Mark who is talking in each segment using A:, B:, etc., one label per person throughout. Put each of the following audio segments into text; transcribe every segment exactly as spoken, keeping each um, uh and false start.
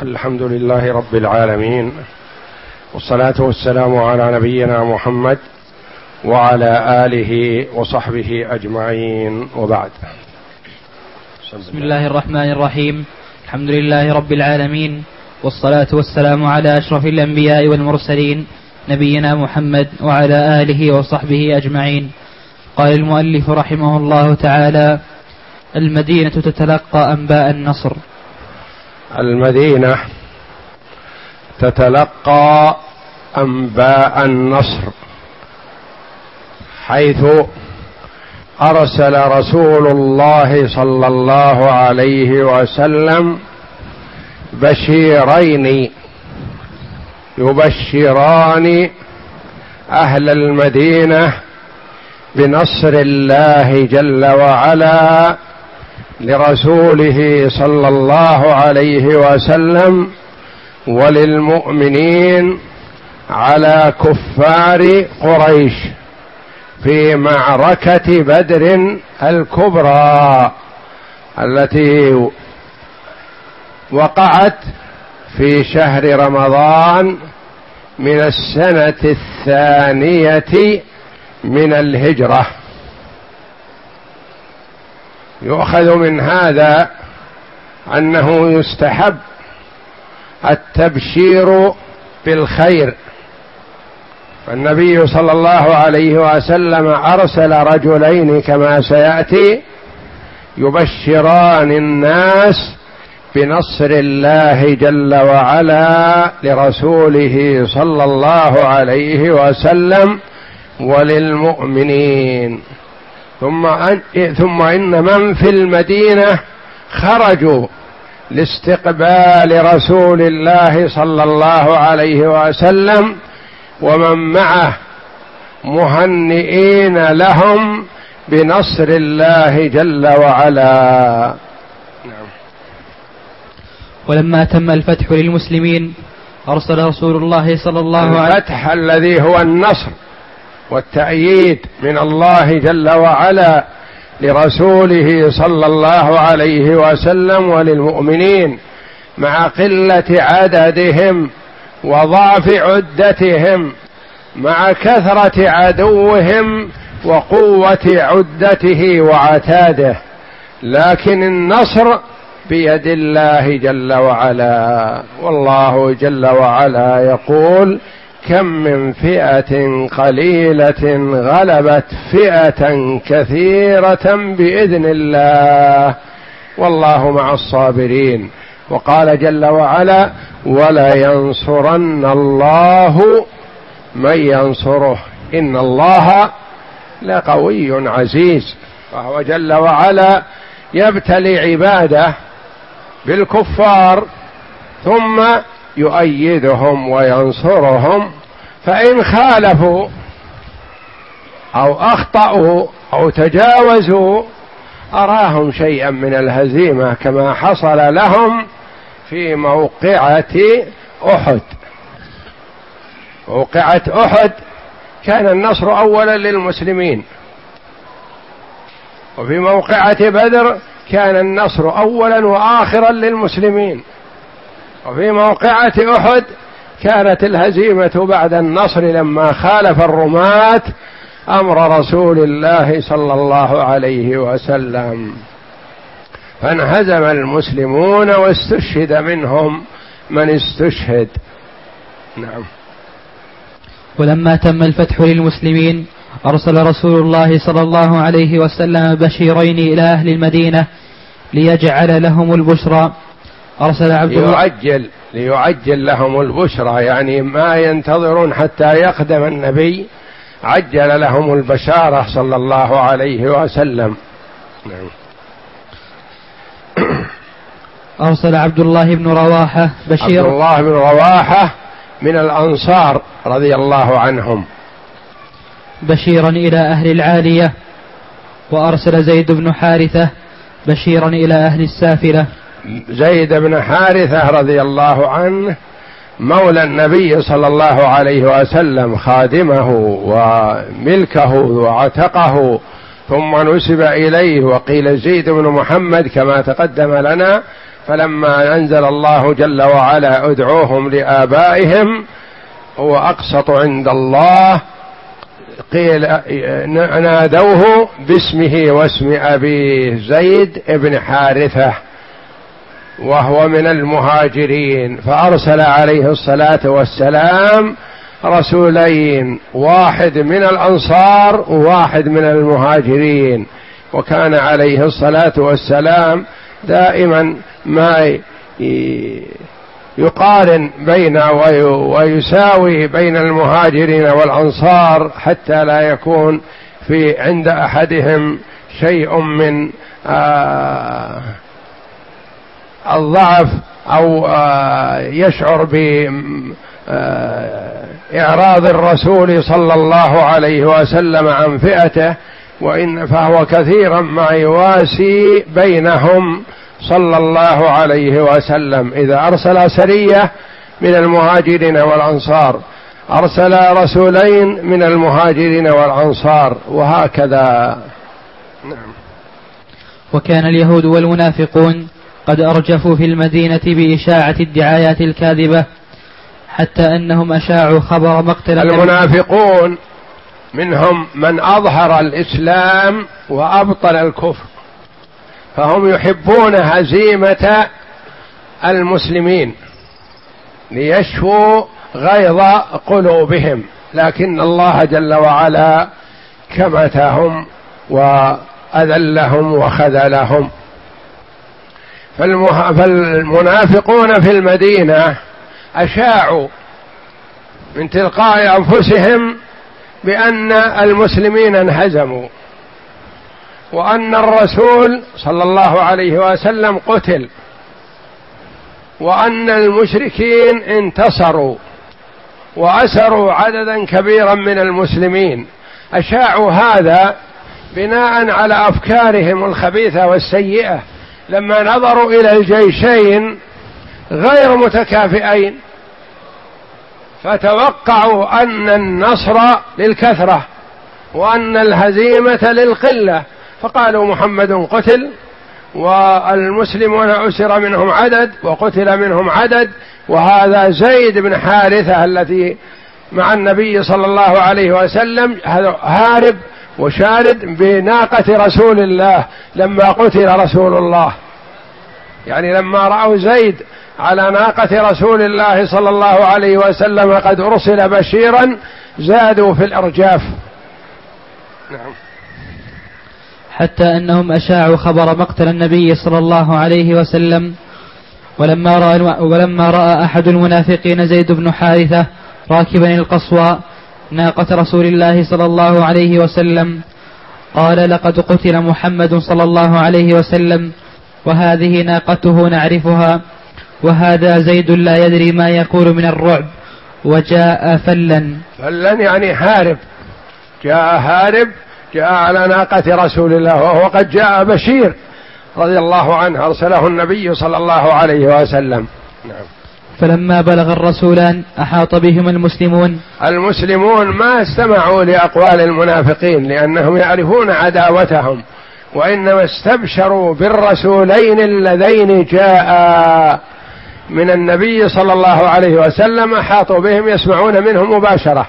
A: الحمد لله رب العالمين، والصلاة والسلام على نبينا محمد وعلى آله وصحبه أجمعين، وبعد.
B: بسم الله الرحمن الرحيم. الحمد لله رب العالمين، والصلاة والسلام على أشرف الأنبياء والمرسلين نبينا محمد وعلى آله وصحبه أجمعين. قال المؤلف رحمه الله تعالى: المدينة تتلقى أنباء النصر.
A: المدينة تتلقى أنباء النصر، حيث أرسل رسول الله صلى الله عليه وسلم بشيرين يبشران أهل المدينة بنصر الله جل وعلا لرسوله صلى الله عليه وسلم وللمؤمنين على كفار قريش في معركة بدر الكبرى التي وقعت في شهر رمضان من السنة الثانية من الهجرة. يؤخذ من هذا أنه يستحب التبشير بالخير، فالنبي صلى الله عليه وسلم أرسل رجلين كما سيأتي يبشران الناس بنصر الله جل وعلا لرسوله صلى الله عليه وسلم وللمؤمنين. ثم أن ثم إن من في المدينة خرجوا لاستقبال رسول الله صلى الله عليه وسلم ومن معه مهنئين لهم بنصر الله جل وعلا. نعم.
B: ولما تم الفتح للمسلمين أرسل رسول الله صلى الله عليه وسلم
A: الفتح الذي هو النصر والتأييد من الله جل وعلا لرسوله صلى الله عليه وسلم وللمؤمنين مع قلة عددهم وضعف عدتهم مع كثرة عدوهم وقوة عدته وعتاده، لكن النصر بيد الله جل وعلا. والله جل وعلا يقول: كم من فئة قليلة غلبت فئة كثيرة بإذن الله والله مع الصابرين. وقال جل وعلا: ولا ينصرن الله من ينصره إن الله لقوي عزيز. فهو جل وعلا يبتلي عباده بالكفار ثم يؤيدهم وينصرهم، فإن خالفوا أو أخطأوا أو تجاوزوا أراهم شيئا من الهزيمة كما حصل لهم في موقعة أحد. موقعة أحد كان النصر أولا للمسلمين، وفي موقعة بدر كان النصر أولا وآخرا للمسلمين، وفي موقعة أحد كانت الهزيمة بعد النصر لما خالف الرماة أمر رسول الله صلى الله عليه وسلم، فانهزم المسلمون واستشهد منهم من استشهد. نعم.
B: ولما تم الفتح للمسلمين أرسل رسول الله صلى الله عليه وسلم بشيرين إلى أهل المدينة ليجعل لهم البشرى. أرسل عبد الله
A: ليعجل, ليعجل لهم البشرى، يعني ما ينتظرون حتى يقدم النبي، عجل لهم البشارة صلى الله عليه وسلم. نعم.
B: أرسل عبد الله بن رواحة بشير
A: عبد الله بن رواحة من الأنصار رضي الله عنهم
B: بشيرا إلى أهل العالية. وأرسل زيد بن حارثة بشيرا إلى أهل السافلة.
A: زيد بن حارثة رضي الله عنه مولى النبي صلى الله عليه وسلم، خادمه وملكه وعتقه، ثم نسب إليه وقيل زيد بن محمد كما تقدم لنا، فلما أنزل الله جل وعلا ادعوهم لآبائهم هو أقسط عند الله، قيل نادوه باسمه واسم أبيه زيد بن حارثة وهو من المهاجرين، فأرسل عليه الصلاة والسلام رسولين، واحد من الأنصار وواحد من المهاجرين، وكان عليه الصلاة والسلام دائما ما يقارن بين ويساوي بين المهاجرين والأنصار حتى لا يكون في عند أحدهم شيء من آه الضعف أو آه يشعر بإعراض الرسول صلى الله عليه وسلم عن فئته، وإن فهو كثيرا ما يواسي بينهم صلى الله عليه وسلم. إذا أرسل سرية من المهاجرين والأنصار أرسل رسولين من المهاجرين والأنصار، وهكذا.
B: نعم. وكان اليهود والمنافقون قد أرجفوا في المدينة بإشاعة الدعايات الكاذبة، حتى أنهم أشاعوا خبر مقتل
A: المنافقون. منهم من أظهر الإسلام وأبطل الكفر، فهم يحبون هزيمة المسلمين ليشفوا غيظ قلوبهم، لكن الله جل وعلا كمتهم وأذلهم وخذلهم. فالمنافقون في المدينة أشاعوا من تلقاء أنفسهم بأن المسلمين انهزموا، وأن الرسول صلى الله عليه وسلم قتل، وأن المشركين انتصروا وأسروا عددا كبيرا من المسلمين. أشاعوا هذا بناء على أفكارهم الخبيثة والسيئة، لما نظروا إلى الجيشين غير متكافئين فتوقعوا أن النصر للكثرة وأن الهزيمة للقلة، فقالوا محمد قتل والمسلمون أسر منهم عدد وقتل منهم عدد، وهذا زيد بن حارثة الذي مع النبي صلى الله عليه وسلم هارب وشارد بناقة رسول الله لما قتل رسول الله. يعني لما رأوا زيد على ناقة رسول الله صلى الله عليه وسلم قد أرسل بشيرا زادوا في الإرجاف. نعم.
B: حتى أنهم أشاعوا خبر مقتل النبي صلى الله عليه وسلم، ولما رأى, ولما رأى أحد المنافقين زيد بن حارثة راكبا القصوى ناقة رسول الله صلى الله عليه وسلم قال لقد قتل محمد صلى الله عليه وسلم وهذه ناقته نعرفها، وهذا زيد لا يدري ما يقول من الرعب، وجاء فلا.
A: فلا يعني هارب، جاء هارب، جاء على ناقة رسول الله، وهو قد جاء بشير رضي الله عنه أرسله النبي صلى الله عليه وسلم. نعم.
B: فلما بلغ الرسولان أحاط بهم المسلمون.
A: المسلمون ما استمعوا لأقوال المنافقين لأنهم يعرفون عداوتهم، وإنما استبشروا بالرسولين اللذين جاء من النبي صلى الله عليه وسلم، أحاطوا بهم يسمعون منهم مباشرة.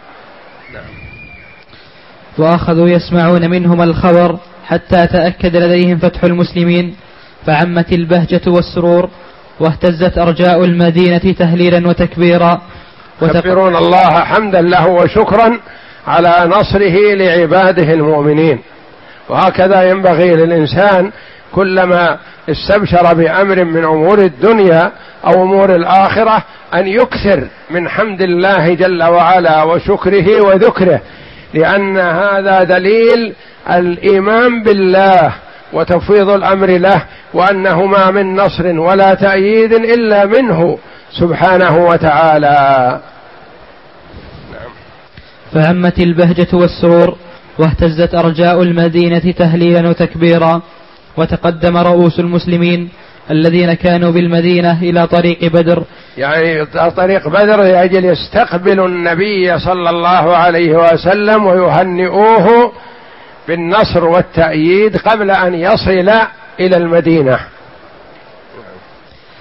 B: وأخذوا يسمعون منهم الخبر حتى تأكد لديهم فتح المسلمين، فعمت البهجة والسرور واهتزت أرجاء المدينة تهليلا وتكبيرا،
A: يكبرون الله حمدا له وشكرا على نصره لعباده المؤمنين. وهكذا ينبغي للإنسان كلما استبشر بأمر من أمور الدنيا أو أمور الآخرة أن يكثر من حمد الله جل وعلا وشكره وذكره، لأن هذا دليل الإيمان بالله وتفويض الأمر له، وأنه ما من نصر ولا تأييد إلا منه سبحانه وتعالى.
B: نعم. فعمت البهجة والسرور واهتزت أرجاء المدينة تهليلا وتكبيرا، وتقدم رؤوس المسلمين الذين كانوا بالمدينة إلى طريق بدر،
A: يعني طريق بدر لأجل يستقبلوا النبي صلى الله عليه وسلم ويهنئوه بالنصر والتأييد قبل أن يصل إلى المدينة.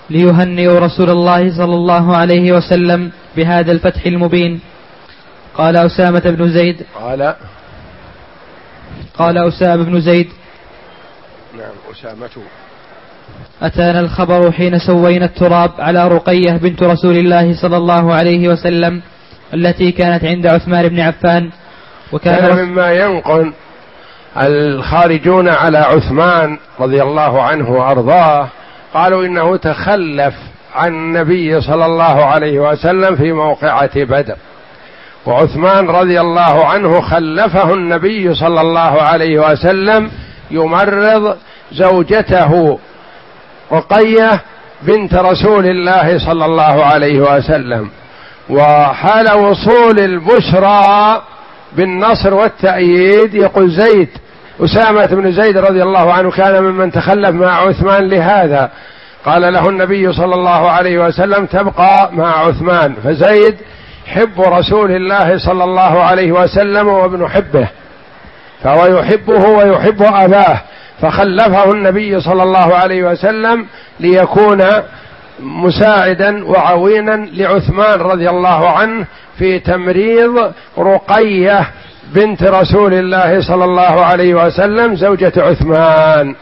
B: ليهنئوا رسول الله صلى الله عليه وسلم بهذا الفتح المبين. قال أسامة بن زيد
A: قال
B: قال أسامة بن زيد
A: نعم أسامة
B: أتانا الخبر حين سوينا التراب على رقية بنت رسول الله صلى الله عليه وسلم التي كانت عند عثمان بن عفان. وكان
A: كان مما ينقل الخارجون على عثمان رضي الله عنه وأرضاه قالوا إنه تخلف عن النبي صلى الله عليه وسلم في موقعة بدر، وعثمان رضي الله عنه خلفه النبي صلى الله عليه وسلم يمرض زوجته رقية بنت رسول الله صلى الله عليه وسلم. وحال وصول البشرى بالنصر والتأييد يقول زيد أسامة بن زيد رضي الله عنه كان ممن تخلف مع عثمان لهذا، قال له النبي صلى الله عليه وسلم تبقى مع عثمان، فزيد حب رسول الله صلى الله عليه وسلم وابن حبه، فهو يحبه ويحب أباه، فخلفه النبي صلى الله عليه وسلم ليكون مساعدا وعوينا لعثمان رضي الله عنه في تمريض رقية بنت رسول الله صلى الله عليه وسلم زوجة عثمان.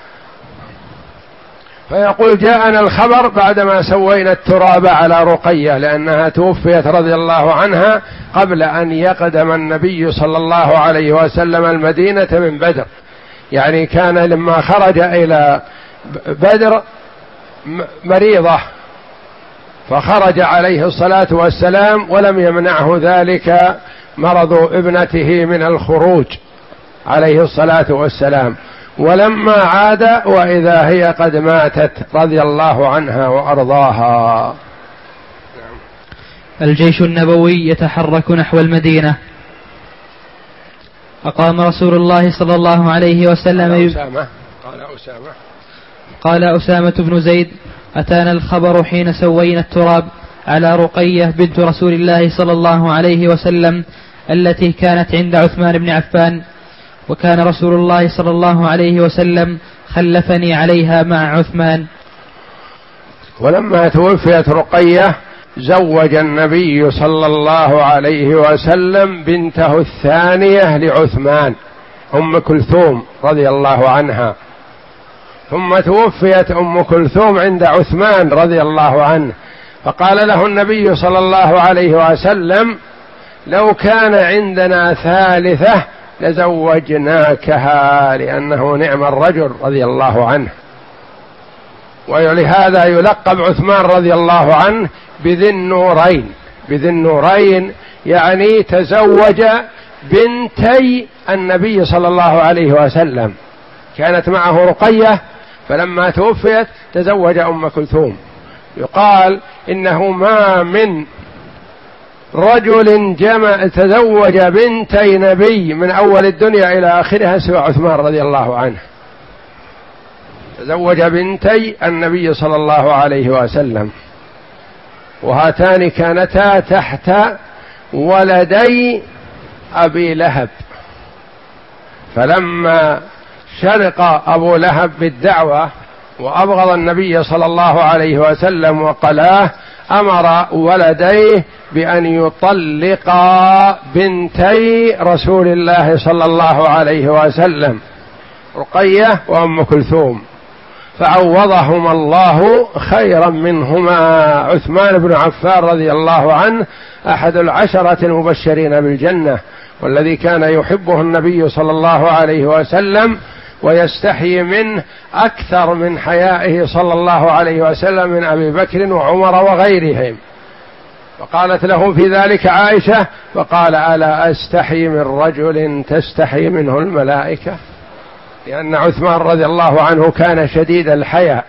A: فيقول جاءنا الخبر بعدما سوينا التراب على رقية، لأنها توفيت رضي الله عنها قبل أن يقدم النبي صلى الله عليه وسلم المدينة من بدر، يعني كان لما خرج إلى بدر مريضة فخرج عليه الصلاة والسلام ولم يمنعه ذلك مرض ابنته من الخروج عليه الصلاة والسلام، ولما عاد وإذا هي قد ماتت رضي الله عنها وأرضاها.
B: الجيش النبوي يتحرك نحو المدينة. أقام رسول الله صلى الله عليه وسلم
A: قال أسامة قال أسامة
B: قال أسامة بن زيد أتانا الخبر حين سوينا التراب على رقية بنت رسول الله صلى الله عليه وسلم التي كانت عند عثمان بن عفان، وكان رسول الله صلى الله عليه وسلم خلفني عليها مع عثمان.
A: ولما توفيت رقية زوج النبي صلى الله عليه وسلم بنته الثانية لعثمان أم كلثوم رضي الله عنها، ثم توفيت أم كلثوم عند عثمان رضي الله عنه، فقال له النبي صلى الله عليه وسلم لو كان عندنا ثالثة لزوجناكها، لأنه نعم الرجل رضي الله عنه. ولهذا يلقب عثمان رضي الله عنه بذي النورين، بذي النورين يعني تزوج بنتي النبي صلى الله عليه وسلم، كانت معه رقية فلما توفيت تزوج أم كلثوم. يقال إنه ما من رجل جمع تزوج بنتي نبي من أول الدنيا إلى آخرها سوى عثمان رضي الله عنه، تزوج بنتي النبي صلى الله عليه وسلم، وهاتان كانتا تحت ولدي أبي لهب، فلما شرق أبو لهب بالدعوة وأبغض النبي صلى الله عليه وسلم وقلاه أمر ولديه بأن يطلقا بنتي رسول الله صلى الله عليه وسلم رقية وأم كلثوم، فعوضهما الله خيرا منهما عثمان بن عفان رضي الله عنه أحد العشرة المبشرين بالجنة، والذي كان يحبه النبي صلى الله عليه وسلم ويستحي منه أكثر من حيائه صلى الله عليه وسلم من أبي بكر وعمر وغيرهم. وقالت له في ذلك عائشة فقال ألا أستحي من رجل تستحي منه الملائكة، لأن عثمان رضي الله عنه كان شديد الحياء.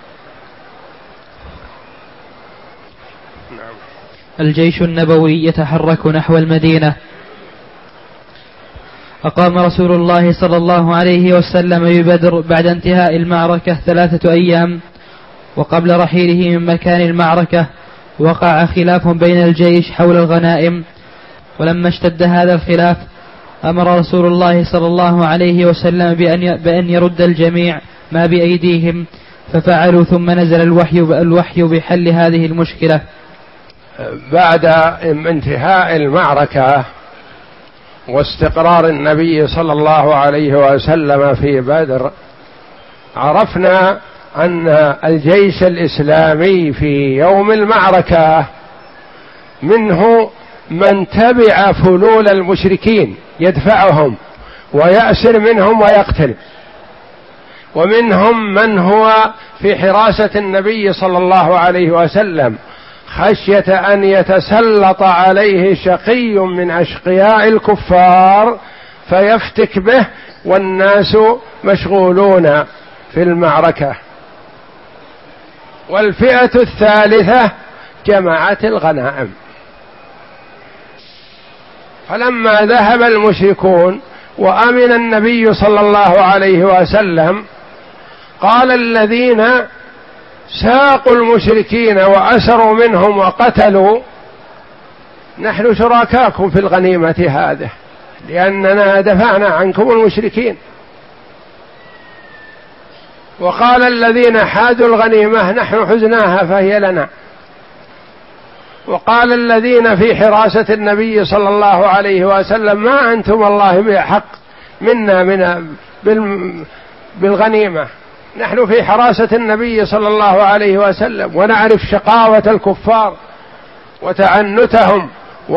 B: الجيش النبوي يتحرك نحو المدينة. أقام رسول الله صلى الله عليه وسلم ببدر بعد انتهاء المعركة ثلاثة أيام، وقبل رحيله من مكان المعركة وقع خلاف بين الجيش حول الغنائم، ولما اشتد هذا الخلاف أمر رسول الله صلى الله عليه وسلم بأن بأن يرد الجميع ما بأيديهم ففعلوا ثم نزل الوحي الوحي بحل هذه المشكلة.
A: بعد انتهاء المعركة واستقرار النبي صلى الله عليه وسلم في بدر عرفنا أن الجيش الإسلامي في يوم المعركة منه من تبع فلول المشركين يدفعهم ويأسر منهم ويقتل، ومنهم من هو في حراسة النبي صلى الله عليه وسلم خشية أن يتسلط عليه شقي من أشقياء الكفار فيفتك به والناس مشغولون في المعركة. والفئة الثالثة جمعت الغنائم. فلما ذهب المشركون وأمن النبي صلى الله عليه وسلم قال الذين ساقوا المشركين وأسروا منهم وقتلوا نحن شركاكم في الغنيمة هذه لأننا دفعنا عنكم المشركين. وقال الذين حادوا الغنيمة نحن حزناها فهي لنا. وقال الذين في حراسة النبي صلى الله عليه وسلم ما أنتم الله بحق منا من بالغنيمة، نحن في حراسة النبي صلى الله عليه وسلم ونعرف شقاوة الكفار وتعنتهم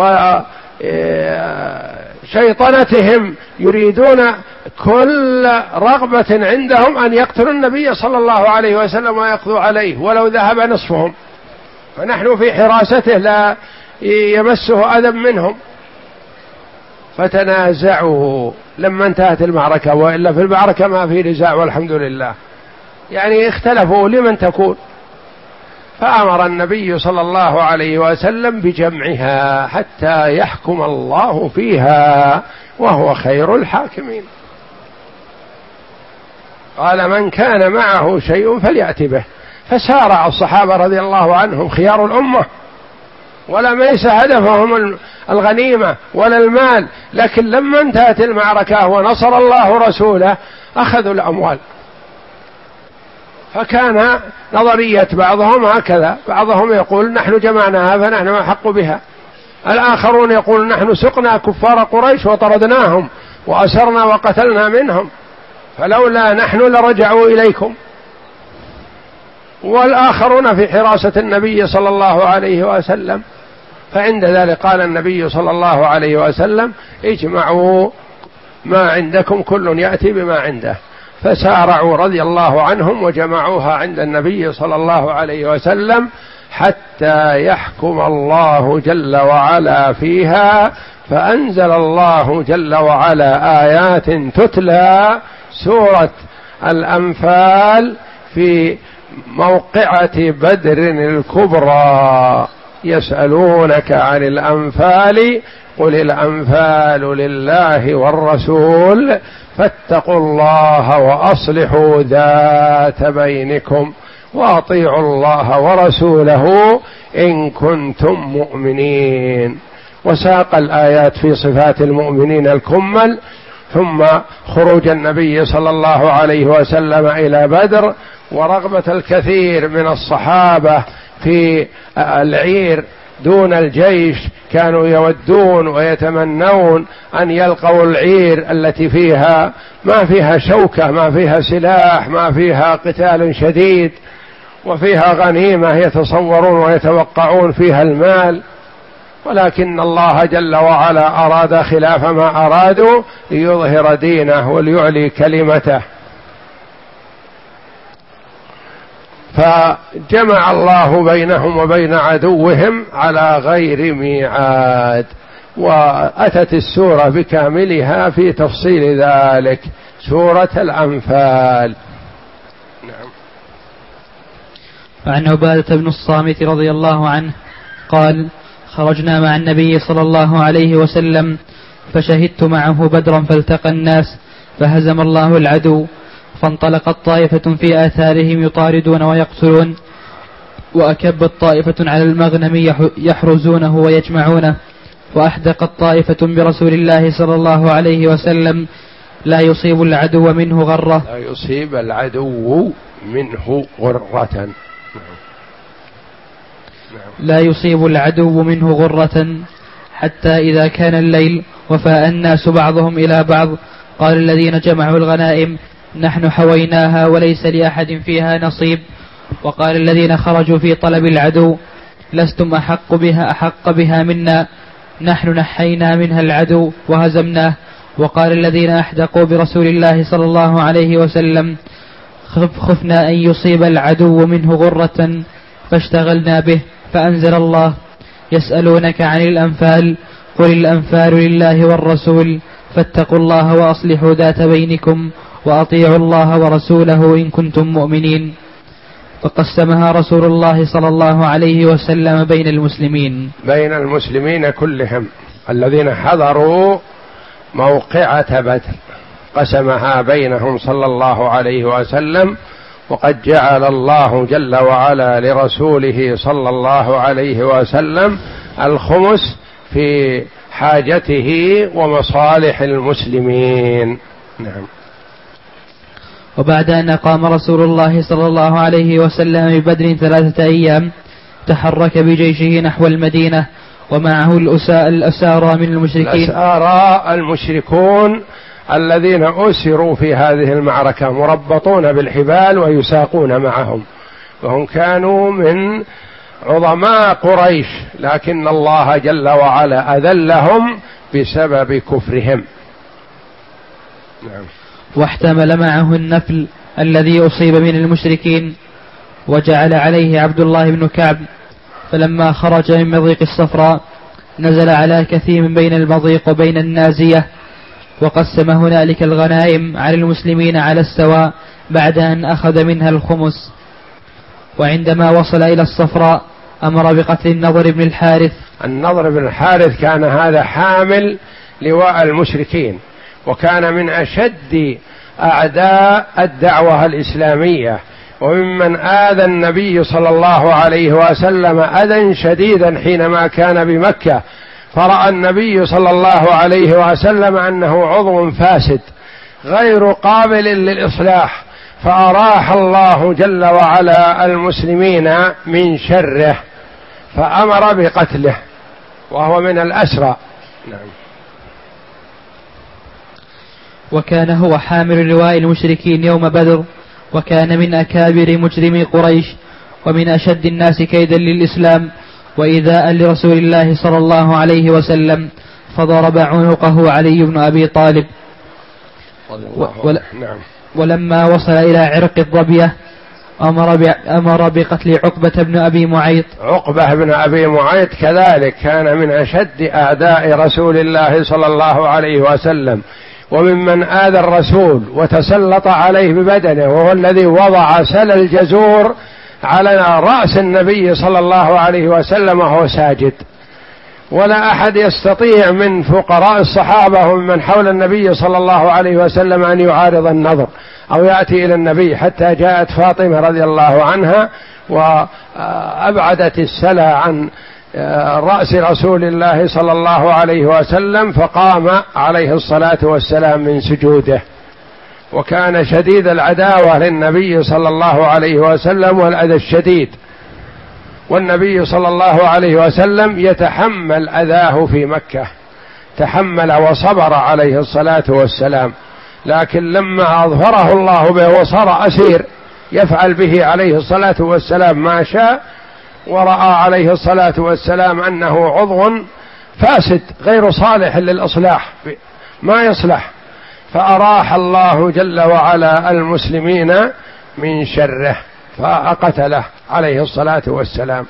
A: وشيطنتهم، يريدون كل رغبة عندهم أن يقتلوا النبي صلى الله عليه وسلم ويقضوا عليه ولو ذهب نصفهم، فنحن في حراسته لا يمسه أذى منهم. فتنازعوا لما انتهت المعركة، وإلا في المعركة ما في نزاع والحمد لله، يعني اختلفوا لمن تكون. فأمر النبي صلى الله عليه وسلم بجمعها حتى يحكم الله فيها وهو خير الحاكمين. قال من كان معه شيء فليأت به. فسارع الصحابة رضي الله عنهم خيار الأمة، ولم ليس هدفهم الغنيمة ولا المال، لكن لما انتهت المعركة ونصر الله رسوله أخذوا الأموال. فكان نظرية بعضهم هكذا، بعضهم يقول نحن جمعناها فنحن أحق بها، الآخرون يقول نحن سقنا كفار قريش وطردناهم وأسرنا وقتلنا منهم فلولا نحن لرجعوا إليكم. والآخرون في حراسة النبي صلى الله عليه وسلم. فعند ذلك قال النبي صلى الله عليه وسلم اجمعوا ما عندكم كل يأتي بما عنده. فسارعوا رضي الله عنهم وجمعوها عند النبي صلى الله عليه وسلم حتى يحكم الله جل وعلا فيها. فأنزل الله جل وعلا آيات تتلى سورة الأنفال في موقعة بدر الكبرى. يسألونك عن الأنفال قل الأنفال لله والرسول فاتقوا الله وأصلحوا ذات بينكم وأطيعوا الله ورسوله إن كنتم مؤمنين. وساق الآيات في صفات المؤمنين الكمل. ثم خروج النبي صلى الله عليه وسلم إلى بدر ورغبة الكثير من الصحابة في العير دون الجيش، كانوا يودون ويتمنون أن يلقوا العير التي فيها ما فيها شوكة، ما فيها سلاح، ما فيها قتال شديد، وفيها غنيمة يتصورون ويتوقعون فيها المال. ولكن الله جل وعلا أراد خلاف ما أرادوا ليظهر دينه وليعلي كلمته. فجمع الله بينهم وبين عدوهم على غير ميعاد. وأتت السورة بكاملها في تفصيل ذلك، سورة الأنفال. نعم.
B: وعن عبادة بن الصامت رضي الله عنه قال خرجنا مع النبي صلى الله عليه وسلم فشهدت معه بدرا فالتقى الناس فهزم الله العدو فانطلقت طائفة في آثارهم يطاردون ويقتلون وأكبت طائفة على المغنم يحرزونه ويجمعونه وأحدقت طائفة برسول الله صلى الله عليه وسلم لا يصيب العدو منه غرة
A: لا يصيب العدو منه غرة.
B: لا يصيب العدو منه غرة حتى إذا كان الليل وفاء الناس بعضهم إلى بعض قال الذين جمعوا الغنائم نحن حويناها وليس لأحد فيها نصيب. وقال الذين خرجوا في طلب العدو لستم أحق بها أحق بها منا نحن نحينا منها العدو وهزمناه. وقال الذين أحدقوا برسول الله صلى الله عليه وسلم خفنا أن يصيب العدو منه غرة فاشتغلنا به. فأنزل الله يسألونك عن الأنفال قل الأنفال لله والرسول فاتقوا الله وأصلحوا ذات بينكم وأطيعوا الله ورسوله إن كنتم مؤمنين. فقسمها رسول الله صلى الله عليه وسلم بين المسلمين
A: بين المسلمين كلهم الذين حضروا موقعة بدر، قسمها بينهم صلى الله عليه وسلم. وقد جعل الله جل وعلا لرسوله صلى الله عليه وسلم الخمس في حاجته ومصالح المسلمين. نعم.
B: وبعد أن قام رسول الله صلى الله عليه وسلم ببدر ثلاثة أيام تحرك بجيشه نحو المدينة ومعه الأسارى من المشركين.
A: الأسارى المشركون الذين أسروا في هذه المعركة مربطون بالحبال ويساقون معهم، وهم كانوا من عظماء قريش، لكن الله جل وعلا أذلهم بسبب كفرهم. نعم.
B: واحتمل معه النفل الذي أصيب من المشركين وجعل عليه عبد الله بن كعب. فلما خرج من مضيق الصفراء نزل على كثير بين المضيق وبين النازية وقسم هنالك الغنائم على المسلمين على السواء بعد أن أخذ منها الخمس. وعندما وصل إلى الصفراء أمر بقتل النضر بن الحارث.
A: النضر بن الحارث كان هذا حامل لواء المشركين، وكان من أشد أعداء الدعوة الإسلامية، وممن آذى النبي صلى الله عليه وسلم أذى شديدا حينما كان بمكة، فرأى النبي صلى الله عليه وسلم أنه عضو فاسد غير قابل للإصلاح، فأراح الله جل وعلا المسلمين من شره فأمر بقتله وهو من الأسرى. نعم.
B: وكان هو حامل لواء المشركين يوم بدر، وكان من أكابر مجرمي قريش ومن أشد الناس كيدا للإسلام وإيذاء لرسول الله صلى الله عليه وسلم، فضرب عنقه علي بن أبي طالب.
A: نعم.
B: ولما وصل إلى عرق الظبية أمر, أمر بقتل عقبة بن أبي معيط.
A: عقبة بن أبي معيط كذلك كان من أشد أعداء رسول الله صلى الله عليه وسلم، وممن آذى الرسول وتسلط عليه ببدنه، وهو الذي وضع سل الجزور على رأس النبي صلى الله عليه وسلم وهو ساجد، ولا أحد يستطيع من فقراء الصحابة ومن حول النبي صلى الله عليه وسلم أن يعارض النظر أو يأتي إلى النبي، حتى جاءت فاطمة رضي الله عنها وأبعدت السلى عن رأس رسول الله صلى الله عليه وسلم، فقام عليه الصلاة والسلام من سجوده، وكان شديد العداوة للنبي صلى الله عليه وسلم والأذى الشديد، والنبي صلى الله عليه وسلم يتحمل أذاه في مكة، تحمل وصبر عليه الصلاة والسلام، لكن لما أظهره الله به وصار أسير يفعل به عليه الصلاة والسلام ما شاء، ورأى عليه الصلاة والسلام أنه عضو فاسد غير صالح للإصلاح ما يصلح، فأراح الله جل وعلا المسلمين من شره فقتله عليه الصلاة والسلام.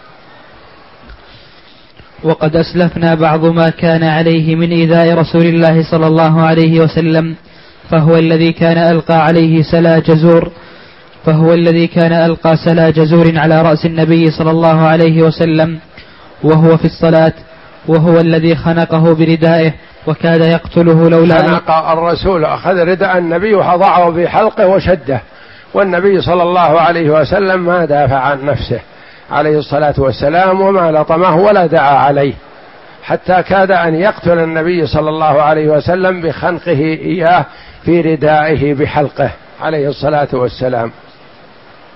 B: وقد أسلفنا بعض ما كان عليه من إيذاء رسول الله صلى الله عليه وسلم، فهو الذي كان ألقى عليه سلا جزور فهو الذي كان ألقى سلا جزور على رأس النبي صلى الله عليه وسلم وهو في الصلاة، وهو الذي خنقه بردائه وكاد يقتله لولا
A: خنق الرسول، أخذ رداء النبي وضعه في حلقه وشده، والنبي صلى الله عليه وسلم ما دافع عن نفسه عليه الصلاة والسلام وما لطمه ولا دعا عليه، حتى كاد أن يقتل النبي صلى الله عليه وسلم بخنقه إياه في ردائه بحلقه عليه الصلاة والسلام.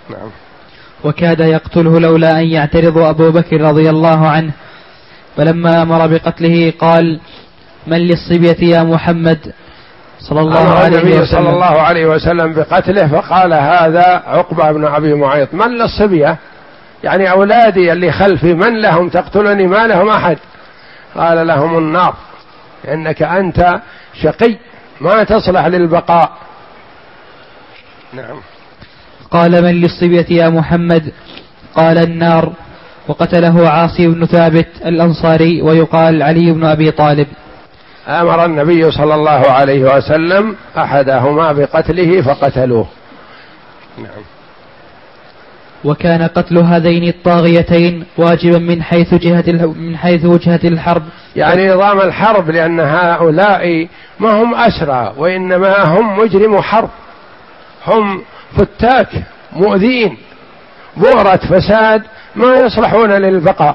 A: نعم.
B: وكاد يقتله لولا أن يعترض أبو بكر رضي الله عنه، فلما أمر بقتله قال: من للصبية يا محمد صلى الله عليه وسلم.
A: النبي صلى الله عليه وسلم بقتله، فقال هذا عقبة بن أبي معيط: من للصبية؟ يعني أولادي اللي خلفي من لهم؟ تقتلني ما لهم أحد. قال: لهم النار، لأنك أنت شقي ما تصلح للبقاء. نعم.
B: قال: من للصبية يا محمد؟ قال: النار. وقتله عاصي بن ثابت الأنصاري ويقال علي بن أبي طالب.
A: أمر النبي صلى الله عليه وسلم أحدهما بقتله فقتلوه. نعم.
B: وكان قتل هذين الطاغيتين واجبا من حيث جهة من حيث وجهة الحرب،
A: يعني نظام الحرب، لأن هؤلاء ما هم أسرى وإنما هم مجرم حرب، هم فتاك مؤذين بؤرة فساد ما يصلحون للبقاء.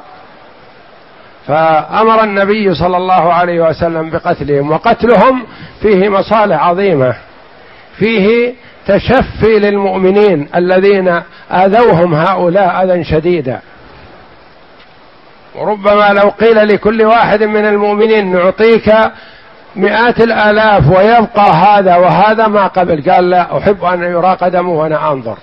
A: فأمر النبي صلى الله عليه وسلم بقتلهم، وقتلهم فيه مصالح عظيمة، فيه تشفي للمؤمنين الذين آذوهم هؤلاء أذى شديدا. وربما لو قيل لكل واحد من المؤمنين نعطيك مئات الآلاف ويبقى هذا وهذا ما قبل، قال: لا أحب أن يراق دمه وأنا أنظر،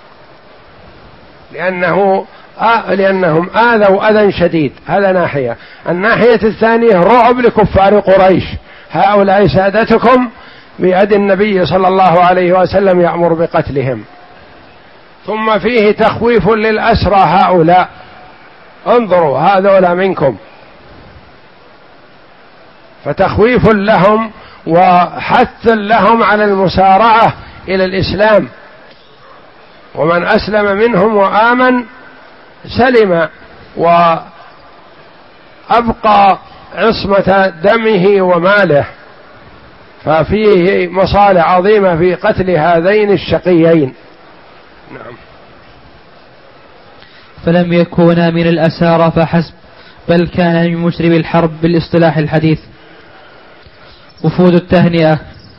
A: لأنه آه لأنهم آذوا أذى شديد. هذا ناحية. الناحية الثانية رعب لكفار قريش، هؤلاء سادتكم، بيد النبي صلى الله عليه وسلم يأمر بقتلهم. ثم فيه تخويف للأسرى هؤلاء: انظروا هذولا منكم، فتخويف لهم وحث لهم على المسارعة إلى الإسلام. ومن أسلم منهم وآمن سلم وأبقى عصمة دمه وماله. ففيه مصالح عظيمة في قتل هذين الشقيين. نعم.
B: فلم يكونا من الأسارى فحسب، بل كان من مشرب الحرب بالاصطلاح الحديث. وفود التهنئة.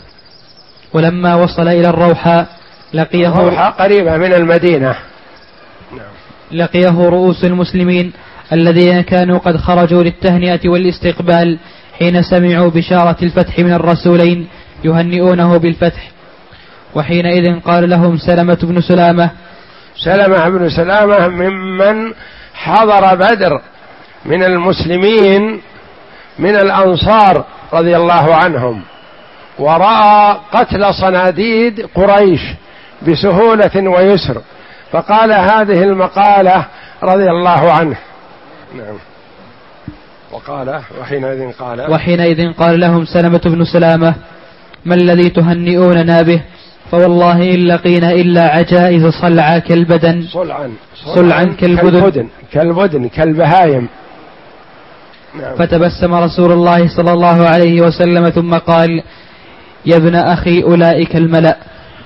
B: ولما وصل إلى الروحاء لقيه
A: الروحاء قريبة من المدينة.
B: نعم. لقيه رؤوس المسلمين الذين كانوا قد خرجوا للتهنئة والاستقبال حين سمعوا بشارة الفتح من الرسولين يهنئونه بالفتح. وحينئذ قال لهم سلمة بن سلامة.
A: سلمة بن سلامة ممن حضر بدر من المسلمين من الأنصار رضي الله عنهم، ورأى قتل صناديد قريش بسهولة ويسر، فقال هذه المقالة رضي الله عنه. نعم. وقال وحينئذ قال
B: وحينئذ قال لهم سلمة بن سلامة: ما الذي تهنئوننا به؟ فوالله إن لقينا إلا عجائز صلعا كالبدن
A: صلعا
B: صلعا كالبدن
A: كالبدن كالبهايم. نعم.
B: فتبسم رسول الله صلى الله عليه وسلم ثم قال: يا ابن أخي أولئك الملأ.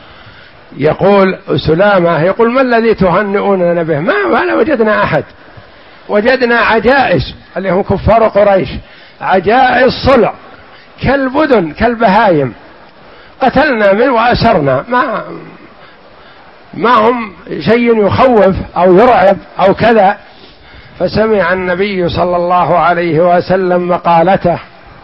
A: يقول سلامة يقول: ما الذي تهنئوننا به؟ ما ولا وجدنا أحد، وجدنا عجائز اللي هم كفار قريش، عجائز صلع كالبدن كالبهايم، قتلنا من وأسرنا، ما ما هم شيء يخوف أو يرعب أو كذا. فسمع النبي صلى الله عليه وسلم مقالته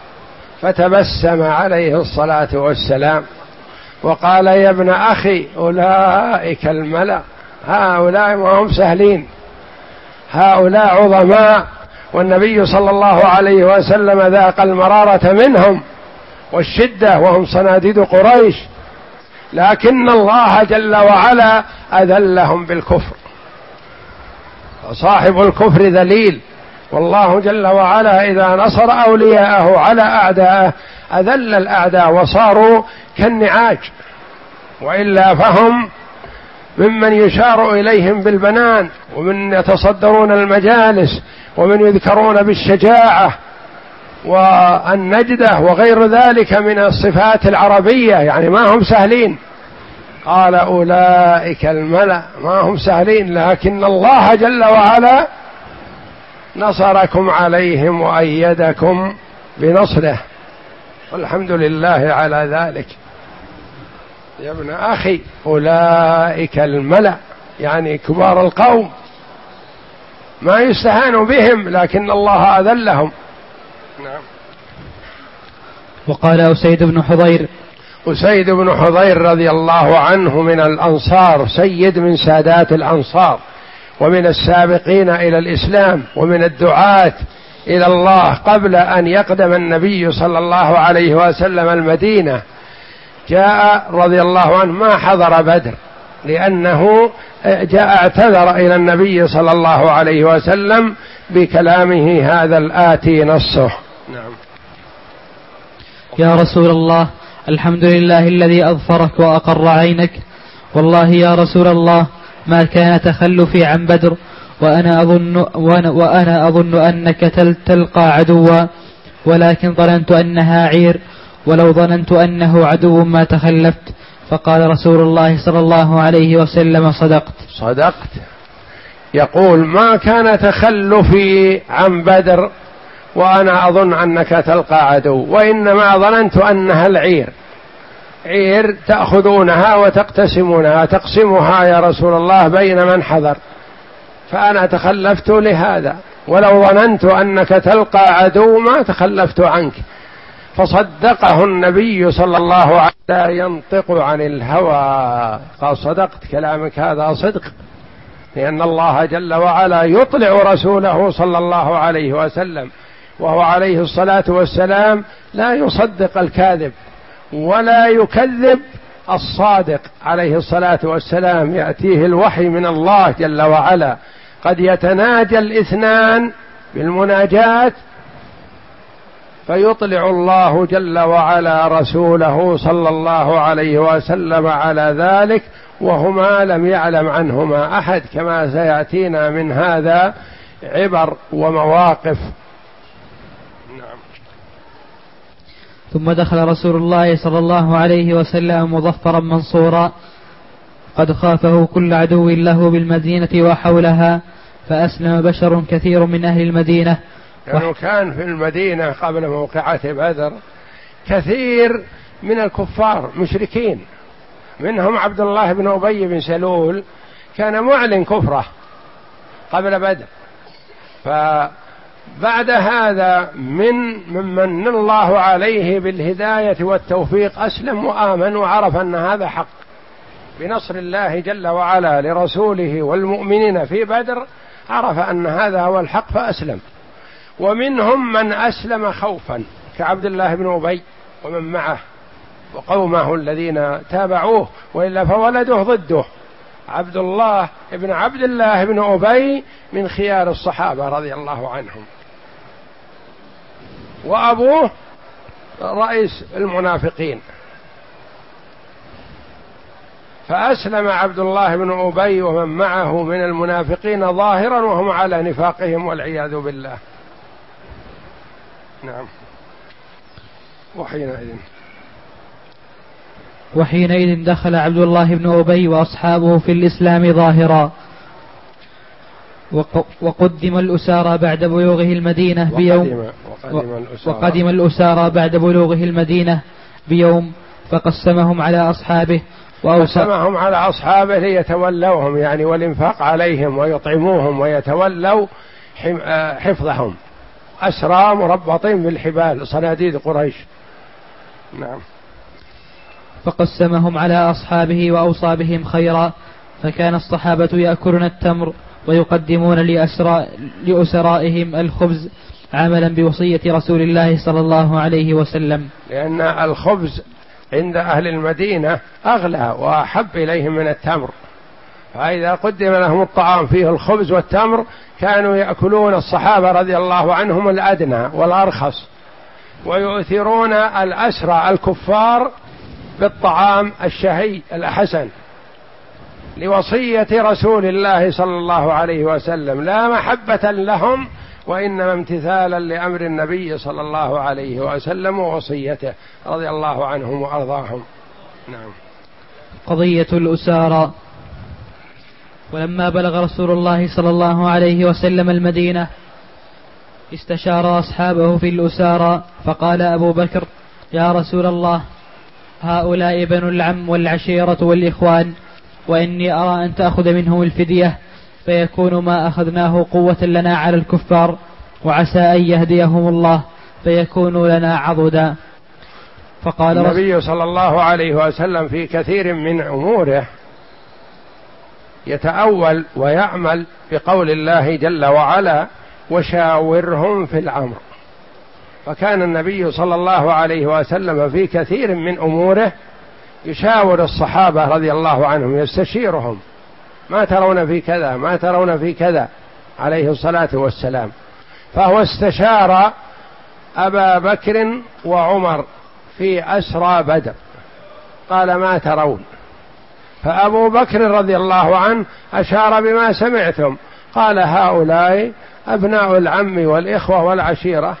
A: فتبسم عليه الصلاة والسلام وقال: يا ابن أخي أولئك الملأ، هؤلاء ما هم سهلين، هؤلاء عظماء، والنبي صلى الله عليه وسلم ذاق المرارة منهم والشدة وهم صناديد قريش، لكن الله جل وعلا أذلهم بالكفر. صاحب الكفر ذليل، والله جل وعلا إذا نصر أولياءه على أعدائه أذل الأعداء وصاروا كالنعاج، وإلا فهم ممن يشار إليهم بالبنان، ومن يتصدرون المجالس، ومن يذكرون بالشجاعة والنجدة وغير ذلك من الصفات العربية، يعني ما هم سهلين. قال: أولئك الملأ، ما هم سهلين، لكن الله جل وعلا نصركم عليهم وأيدكم بنصره، والحمد لله على ذلك. يا ابن أخي أولئك الملأ، يعني كبار القوم ما يستهان بهم، لكن الله أذلهم. نعم.
B: وقال أسيد بن حضير
A: أسيد بن حضير رضي الله عنه من الأنصار، سيد من سادات الأنصار ومن السابقين إلى الإسلام ومن الدعاة إلى الله قبل أن يقدم النبي صلى الله عليه وسلم المدينة. جاء رضي الله عنه ما حضر بدر لأنه جاء اعتذر إلى النبي صلى الله عليه وسلم بكلامه هذا الآتي نصه. نعم.
B: يا رسول الله، الحمد لله الذي أظفرك وأقر عينك، والله يا رسول الله ما كان تخلفي عن بدر وأنا أظن, وأنا, وأنا أظن أنك تلقى عدوا، ولكن ظننت أنها عير، ولو ظننت أنه عدو ما تخلفت. فقال رسول الله صلى الله عليه وسلم صدقت.
A: صدقت. يقول ما كان تخلفي عن بدر وأنا أظن أنك تلقى عدو، وإنما ظننت أنها العير، عير تأخذونها وتقتسمونها، تقسمها يا رسول الله بين من حضر، فأنا تخلفت لهذا، ولو ظننت أنك تلقى عدو ما تخلفت عنك. فصدقه النبي صلى الله عليه وسلم لا ينطق عن الهوى، قال صدقت، كلامك هذا صدق، لأن الله جل وعلا يطلع رسوله صلى الله عليه وسلم، وهو عليه الصلاة والسلام لا يصدق الكاذب ولا يكذب الصادق عليه الصلاة والسلام. يأتيه الوحي من الله جل وعلا، قد يتناجى الاثنان بالمناجاة فيطلع الله جل وعلا رسوله صلى الله عليه وسلم على ذلك وهما لم يعلم عنهما أحد، كما سيأتينا من هذا عبر ومواقف. نعم.
B: ثم دخل رسول الله صلى الله عليه وسلم مظفرا منصورا، قد خافه كل عدو له بالمدينة وحولها، فأسلم بشر كثير من أهل المدينة.
A: يعني كان في المدينة قبل موقعة بدر كثير من الكفار مشركين، منهم عبد الله بن أبي بن سلول كان معلن كفره قبل بدر، فبعد هذا من ممن الله عليه بالهداية والتوفيق أسلم وآمن وعرف أن هذا حق بنصر الله جل وعلا لرسوله والمؤمنين في بدر، عرف أن هذا هو الحق فأسلم. ومنهم من أسلم خوفا كعبد الله بن أبي ومن معه وقومه الذين تابعوه، وإلا فولده ضده. عبد الله بن عبد الله بن أبي من خيار الصحابة رضي الله عنهم، وأبوه رئيس المنافقين. فأسلم عبد الله بن أبي ومن معه من المنافقين ظاهرا وهم على نفاقهم والعياذ بالله. نعم. وحينئذ
B: وحينئذ دخل عبد الله بن أبي وأصحابه في الإسلام ظاهرا، وقدم الأسارى بعد بلوغه المدينة بيوم وقدم, وقدم الأسارى بعد بلوغه المدينة بيوم فقسمهم على أصحابه
A: وقسمهم على أصحابه ليتولوهم، يعني والإنفاق عليهم ويطعموهم ويتولوا حفظهم، أسرى مربطين بالحبال صناديد قريش. نعم.
B: فقسمهم على أصحابه وأوصى بهم خيرا، فكان الصحابة يأكلون التمر ويقدمون لأسرائهم الخبز عملا بوصية رسول الله صلى الله عليه وسلم،
A: لأن الخبز عند أهل المدينة أغلى وأحب إليهم من التمر، فإذا قدم لهم الطعام فيه الخبز والتمر كانوا يأكلون الصحابة رضي الله عنهم الأدنى والأرخص، ويؤثرون الأسرى الكفار بالطعام الشهي الحسن لوصية رسول الله صلى الله عليه وسلم، لا محبة لهم وإنما امتثالا لأمر النبي صلى الله عليه وسلم ووصيته رضي الله عنهم وأرضاهم. نعم.
B: قضية الأسارى. ولما بلغ رسول الله صلى الله عليه وسلم المدينة استشار أصحابه في الأسارى، فقال أبو بكر: يا رسول الله، هؤلاء بنو العم والعشيرة والإخوان، وإني أرى أن تأخذ منهم الفدية فيكون ما أخذناه قوة لنا على الكفار، وعسى أن يهديهم الله فيكونوا لنا عضدا.
A: فقال النبي صلى الله عليه وسلم في كثير من أموره يتأول ويعمل بقول الله جل وعلا: وشاورهم في الأمر. فكان النبي صلى الله عليه وسلم في كثير من أموره يشاور الصحابة رضي الله عنهم، يستشيرهم: ما ترون في كذا، ما ترون في كذا، عليه الصلاة والسلام. فهو استشار أبا بكر وعمر في أسرى بدر، قال: ما ترون؟ فأبو بكر رضي الله عنه أشار بما سمعتم، قال: هؤلاء أبناء العم والإخوة والعشيرة،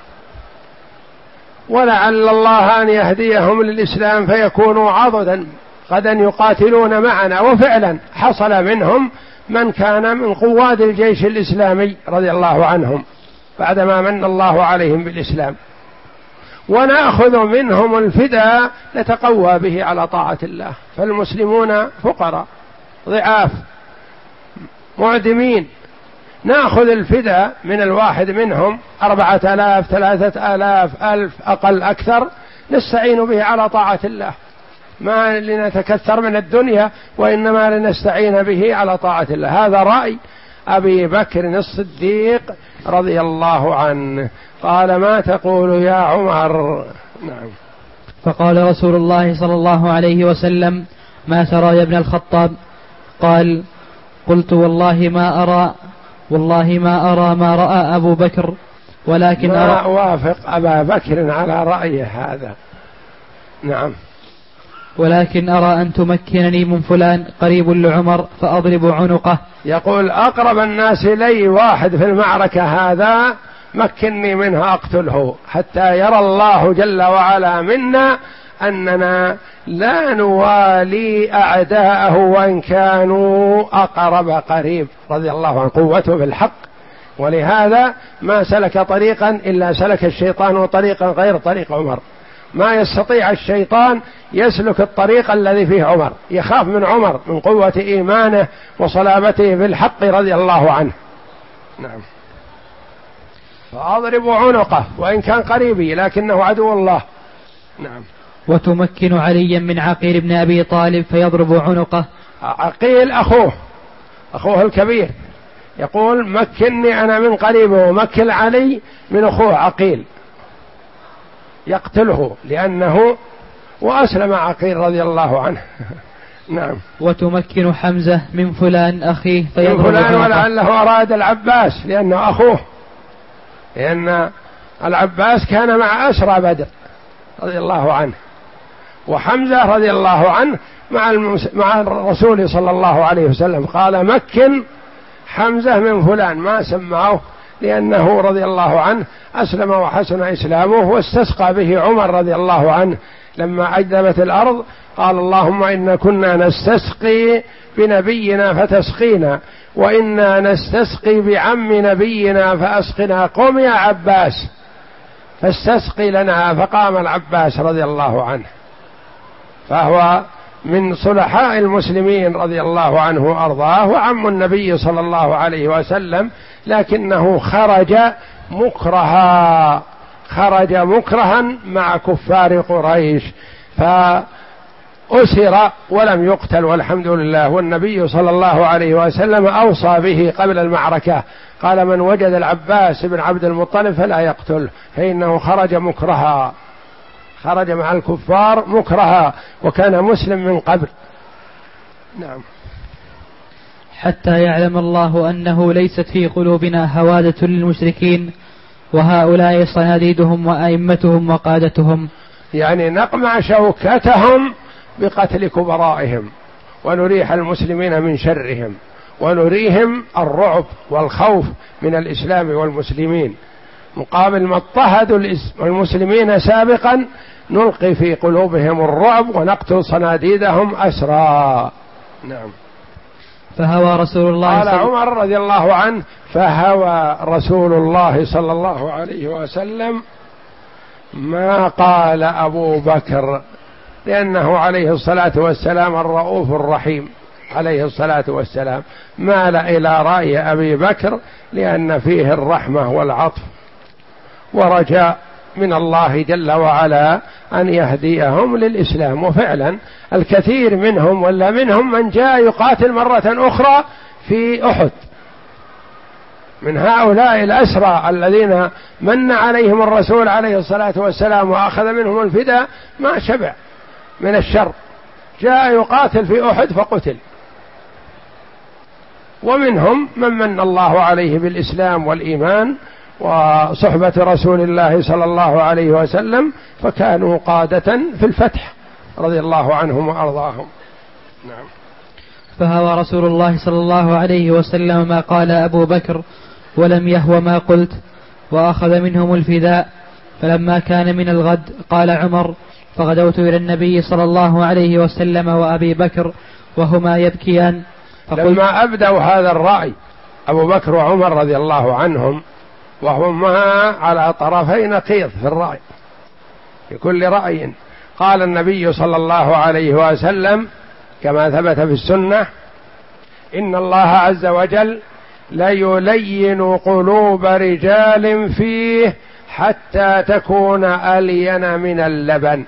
A: ولعل الله أن يهديهم للإسلام فيكونوا عضدا غدا يقاتلون معنا. وفعلا حصل منهم من كان من قواد الجيش الإسلامي رضي الله عنهم بعدما من الله عليهم بالإسلام، ونأخذ منهم الفداء نتقوى به على طاعة الله. فالمسلمون فقراء ضعاف معدمين، نأخذ الفداء من الواحد منهم أربعة آلاف ثلاثة آلاف ألف أقل أكثر، نستعين به على طاعة الله، ما لنتكثر من الدنيا وإنما لنستعين به على طاعة الله. هذا رأي أبي بكر الصديق رضي الله عنه. قال: ما تقول يا عمر؟ نعم.
B: فقال رسول الله صلى الله عليه وسلم: ما ترى يا ابن الخطاب؟ قال: قلت: والله ما أرى والله ما أرى ما رأى أبو بكر، ولكن
A: ما
B: أرى
A: أوافق أبا بكر على رأيه هذا. نعم.
B: ولكن أرى أن تمكنني من فلان قريب لعمر فأضرب عنقه.
A: يقول: أقرب الناس إلي واحد في المعركة هذا مكنني منه أقتله، حتى يرى الله جل وعلا منا أننا لا نوالي أعداءه وإن كانوا أقرب قريب. رضي الله عن قوته في الحق، ولهذا ما سلك طريقا إلا سلك الشيطان طريقا غير طريق عمر. ما يستطيع الشيطان يسلك الطريق الذي فيه عمر، يخاف من عمر من قوة إيمانه وصلابته في الحق رضي الله عنه. نعم. فأضرب عنقه وإن كان قريبي لكنه عدو الله. نعم.
B: وتمكن عليا من عقيل بن أبي طالب فيضرب عنقه.
A: عقيل أخوه أخوه الكبير، يقول: مكني أنا من قريبه ومكن علي من أخوه عقيل، يقتله لأنه وأسلم عقيل رضي الله عنه. نعم.
B: وتمكن حمزة من فلان أخيه
A: فيضرب فلان عنقه. ولعله أراد العباس لأنه أخوه، لأن العباس كان مع أسرى بدر رضي الله عنه، وحمزة رضي الله عنه مع المس... مع الرسول صلى الله عليه وسلم. قال: مكن حمزة من فلان، ما سمعه لأنه رضي الله عنه أسلم وحسن إسلامه، واستسقى به عمر رضي الله عنه لما أجدبت الأرض، قال: اللهم إنا كنا نستسقي بنبينا فتسقينا، وإنا نستسقي بعم نبينا فأسقنا، قم يا عباس فاستسقي لنا. فقام العباس رضي الله عنه، فهو من صلحاء المسلمين رضي الله عنه وأرضاه، وعم النبي صلى الله عليه وسلم، لكنه خرج مكرها خرج مكرها مع كفار قريش، فأسر ولم يقتل والحمد لله. والنبي صلى الله عليه وسلم أوصى به قبل المعركة، قال: من وجد العباس بن عبد المطلب فلا يقتل، فإنه خرج مكرها، خرج مع الكفار مكرها، وكان مسلم من قبل. نعم.
B: حتى يعلم الله أنه ليست في قلوبنا هوادة للمشركين، وهؤلاء صناديدهم وأئمتهم وقادتهم،
A: يعني نقمع شوكتهم بقتل كبرائهم، ونريح المسلمين من شرهم، ونريهم الرعب والخوف من الإسلام والمسلمين، مقابل ما اضطهدوا المسلمين سابقا نلقي في قلوبهم الرعب ونقتل صناديدهم أسرى. نعم.
B: فهوى رسول الله
A: قال عمر رضي الله عنه: فهوى رسول الله صلى الله عليه وسلم ما قال أبو بكر، لأنه عليه الصلاة والسلام الرؤوف الرحيم، عليه الصلاة والسلام، مال إلى رأي أبي بكر لأن فيه الرحمة والعطف ورجاء من الله جل وعلا أن يهديهم للإسلام. وفعلا الكثير منهم ولا منهم من جاء يقاتل مرة أخرى في أحد من هؤلاء الأسرى الذين من عليهم الرسول عليه الصلاة والسلام وأخذ منهم الفداء، ما شبع من الشر، جاء يقاتل في أحد فقتل. ومنهم من من الله عليه بالإسلام والإيمان وصحبة رسول الله صلى الله عليه وسلم، فكانوا قادة في الفتح رضي الله عنهم وأرضاهم. نعم.
B: فهوى رسول الله صلى الله عليه وسلم ما قال أبو بكر ولم يهوى ما قلت، وأخذ منهم الفداء. فلما كان من الغد قال عمر: فغدوت إلى النبي صلى الله عليه وسلم وأبي بكر وهما يبكيان.
A: لما أبدوا هذا الرأي أبو بكر وعمر رضي الله عنهم وهما على طرفي نقيض في الرأي في كل رأي، قال النبي صلى الله عليه وسلم كما ثبت في السنة: إن الله عز وجل ليلين قلوب رجال فيه حتى تكون ألين من اللبن.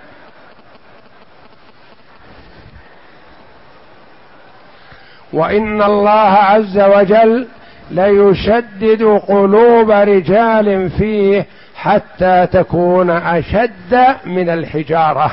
A: وإن الله عز وجل ليشدد قلوب رجال فيه حتى تكون أشد من الحجارة.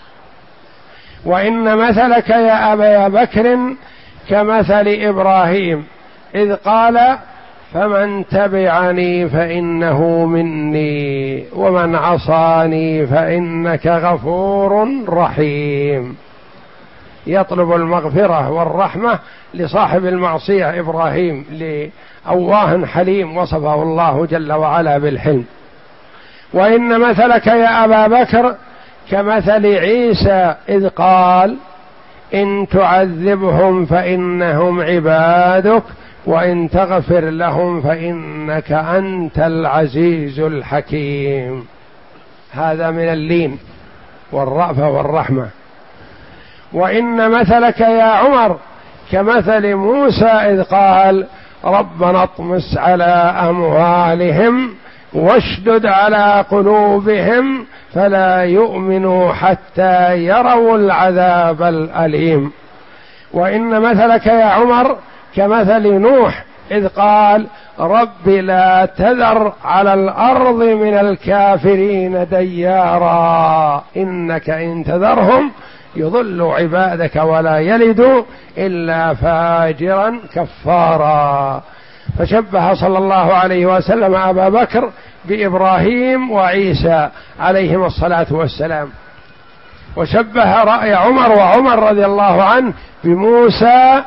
A: وإن مثلك يا أبا بكر كمثل إبراهيم إذ قال: فمن تبعني فإنه مني ومن عصاني فإنك غفور رحيم. يطلب المغفرة والرحمة لصاحب المعصية إبراهيم، لأواه حليم وصفه الله جل وعلا بالحلم. وإن مثلك يا أبا بكر كمثل عيسى إذ قال: إن تعذبهم فإنهم عبادك وإن تغفر لهم فإنك أنت العزيز الحكيم. هذا من اللين والرأفة والرحمة. وإن مثلك يا عمر كمثل موسى إذ قال: ربنا اطمس على أموالهم واشدد على قلوبهم فلا يؤمنوا حتى يروا العذاب الأليم. وإن مثلك يا عمر كمثل نوح إذ قال: رب لا تذر على الأرض من الكافرين ديارا إنك إن تذرهم يضل عبادك ولا يلد إلا فاجرا كفارا. فشبه صلى الله عليه وسلم أبا بكر بإبراهيم وعيسى عليهم الصلاة والسلام، وشبه رأي عمر وعمر رضي الله عنه بموسى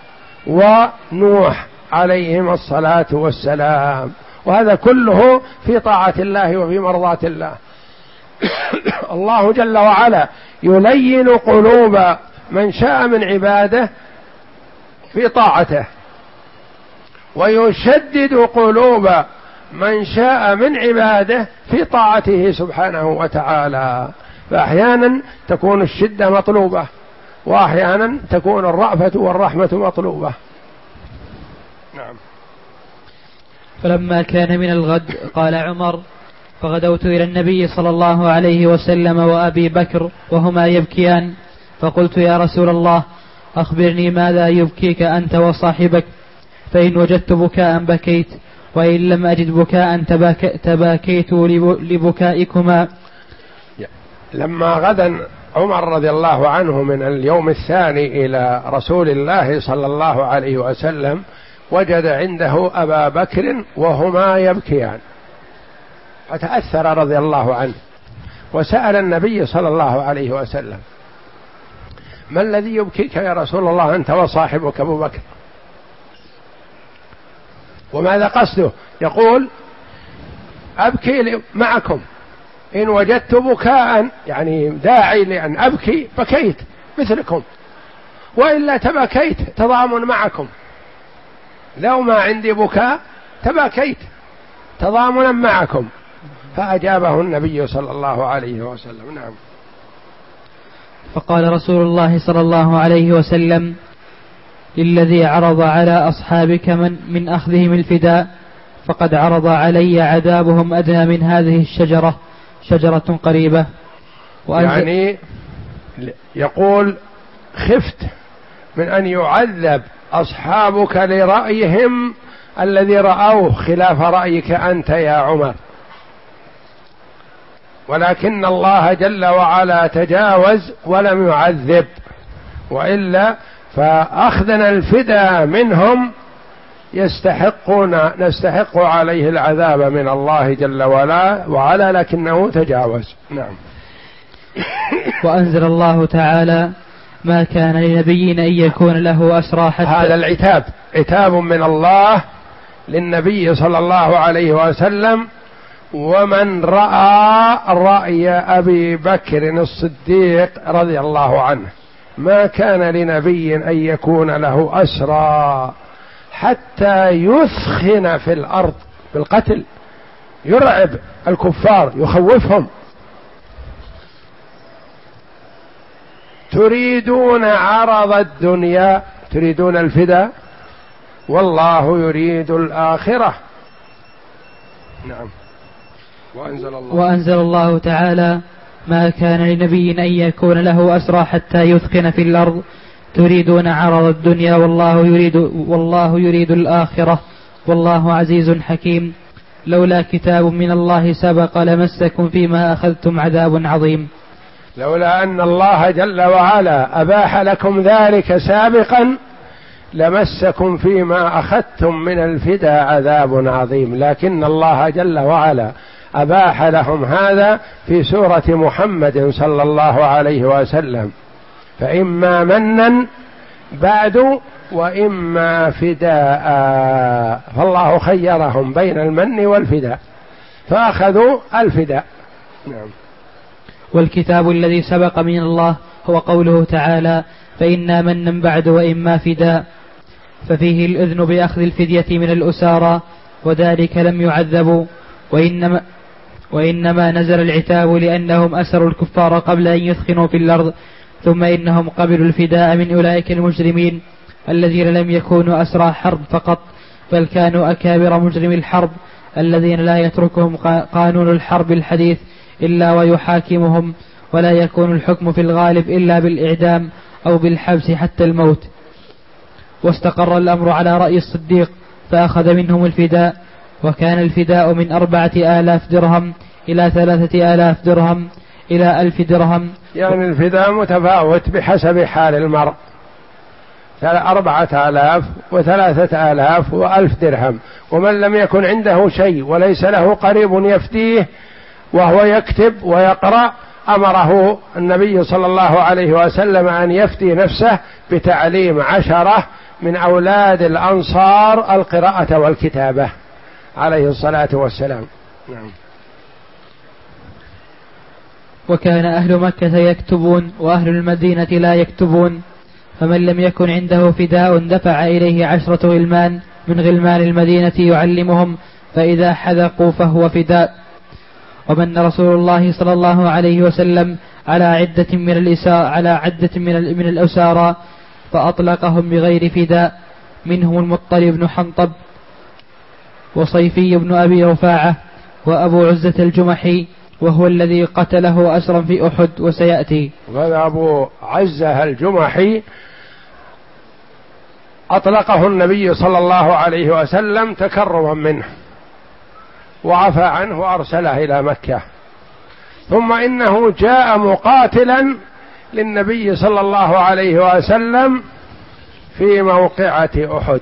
A: ونوح عليهم الصلاة والسلام. وهذا كله في طاعة الله وفي مرضاة الله. الله جل وعلا يلين قلوب من شاء من عباده في طاعته، ويشدد قلوب من شاء من عباده في طاعته سبحانه وتعالى. فأحيانا تكون الشدة مطلوبة، وأحيانا تكون الرأفة والرحمة مطلوبة. نعم.
B: فلما كان من الغد قال عمر: فغدوت إلى النبي صلى الله عليه وسلم وأبي بكر وهما يبكيان، فقلت: يا رسول الله، أخبرني ماذا يبكيك أنت وصاحبك؟ فإن وجدت بكاء بكيت، وإن لم أجد بكاء تباك تباكيت لبكائكما.
A: لما غدا عمر رضي الله عنه من اليوم الثاني إلى رسول الله صلى الله عليه وسلم، وجد عنده أبا بكر وهما يبكيان، فتأثر رضي الله عنه وسأل النبي صلى الله عليه وسلم: ما الذي يبكيك يا رسول الله أنت وصاحبك أبو بكر؟ وماذا قصده؟ يقول: أبكي معكم، إن وجدت بكاء يعني داعي لأن أبكي بكيت مثلكم، وإلا تبكيت تضامن معكم. لو ما عندي بكاء تبكيت تضامنا معكم. فأجابه النبي صلى الله عليه وسلم. نعم.
B: فقال رسول الله صلى الله عليه وسلم: للذي عرض على أصحابك من, من أخذهم الفداء فقد عرض علي عذابهم أدنى من هذه الشجرة شجرة قريبة.
A: يعني يقول خفت من أن يعذب أصحابك لرأيهم الذي رأوه خلاف رأيك أنت يا عمر، ولكن الله جل وعلا تجاوز ولم يعذب، وإلا فأخذنا الفداء منهم يستحقون نستحق عليه العذاب من الله جل وعلا، لكنه تجاوز. نعم.
B: وأنزل الله تعالى ما كان لنبي أن يكون له أسرى حتى.
A: هذا العتاب عتاب من الله للنبي صلى الله عليه وسلم ومن رأى رأي أبي بكر الصديق رضي الله عنه. ما كان لنبي أن يكون له أسرى حتى يثخن في الأرض بالقتل، يرعب الكفار يخوفهم. تريدون عرض الدنيا، تريدون الفداء، والله يريد الآخرة. نعم. وأنزل الله,
B: وأنزل الله تعالى ما كان لنبي أن يكون له أسرى حتى يثخن في الأرض تريدون عرض الدنيا والله يريد, والله يريد الآخرة والله عزيز حكيم. لولا كتاب من الله سبق لمسكم فيما أخذتم عذاب عظيم.
A: لولا أن الله جل وعلا أباح لكم ذلك سابقا لمسكم فيما أخذتم من الفداء عذاب عظيم، لكن الله جل وعلا أباح لهم هذا في سورة محمد صلى الله عليه وسلم، فإما منا بعد وإما فداء، فالله خيرهم بين المن والفداء فأخذوا الفداء. نعم.
B: والكتاب الذي سبق من الله هو قوله تعالى فإنا منا بعد وإما فداء، ففيه الإذن بأخذ الفدية من الأسارى وذلك لم يعذبوا، وإنما, وإنما نزل العتاب لأنهم أسروا الكفار قبل أن يثخنوا في الأرض، ثم إنهم قبلوا الفداء من أولئك المجرمين الذين لم يكونوا أسرى حرب فقط، بل كانوا أكابر مجرمي الحرب الذين لا يتركهم قانون الحرب الحديث إلا ويحاكمهم، ولا يكون الحكم في الغالب إلا بالإعدام أو بالحبس حتى الموت. واستقر الأمر على رأي الصديق فأخذ منهم الفداء، وكان الفداء من أربعة آلاف درهم إلى ثلاثة آلاف درهم إلى ألف درهم.
A: يعني الفداء متفاوت بحسب حال المرء، أربعة آلاف وثلاثة آلاف وألف درهم. ومن لم يكن عنده شيء وليس له قريب يفديه وهو يكتب ويقرأ أمره النبي صلى الله عليه وسلم أن يفتي نفسه بتعليم عشرة من أولاد الأنصار القراءة والكتابة عليه الصلاة والسلام. نعم.
B: وكان أهل مكة يكتبون وأهل المدينة لا يكتبون، فمن لم يكن عنده فداء دفع إليه عشرة غلمان من غلمان المدينة يعلمهم، فإذا حذقوا فهو فداء. ومن رسول الله صلى الله عليه وسلم على عدة من الإسارى على عدة من من الأسارى فأطلقهم بغير فداء، منهم المطلب بن حنطب وصيفي بن أبي رفاعة وأبو عزة الجمحي وهو الذي قتله أسرا في أحد وسيأتي.
A: وهذا أبو عزة الجمحي أطلقه النبي صلى الله عليه وسلم تكرما منه وعفى عنه وأرسله إلى مكة، ثم إنه جاء مقاتلا للنبي صلى الله عليه وسلم في موقعة أحد،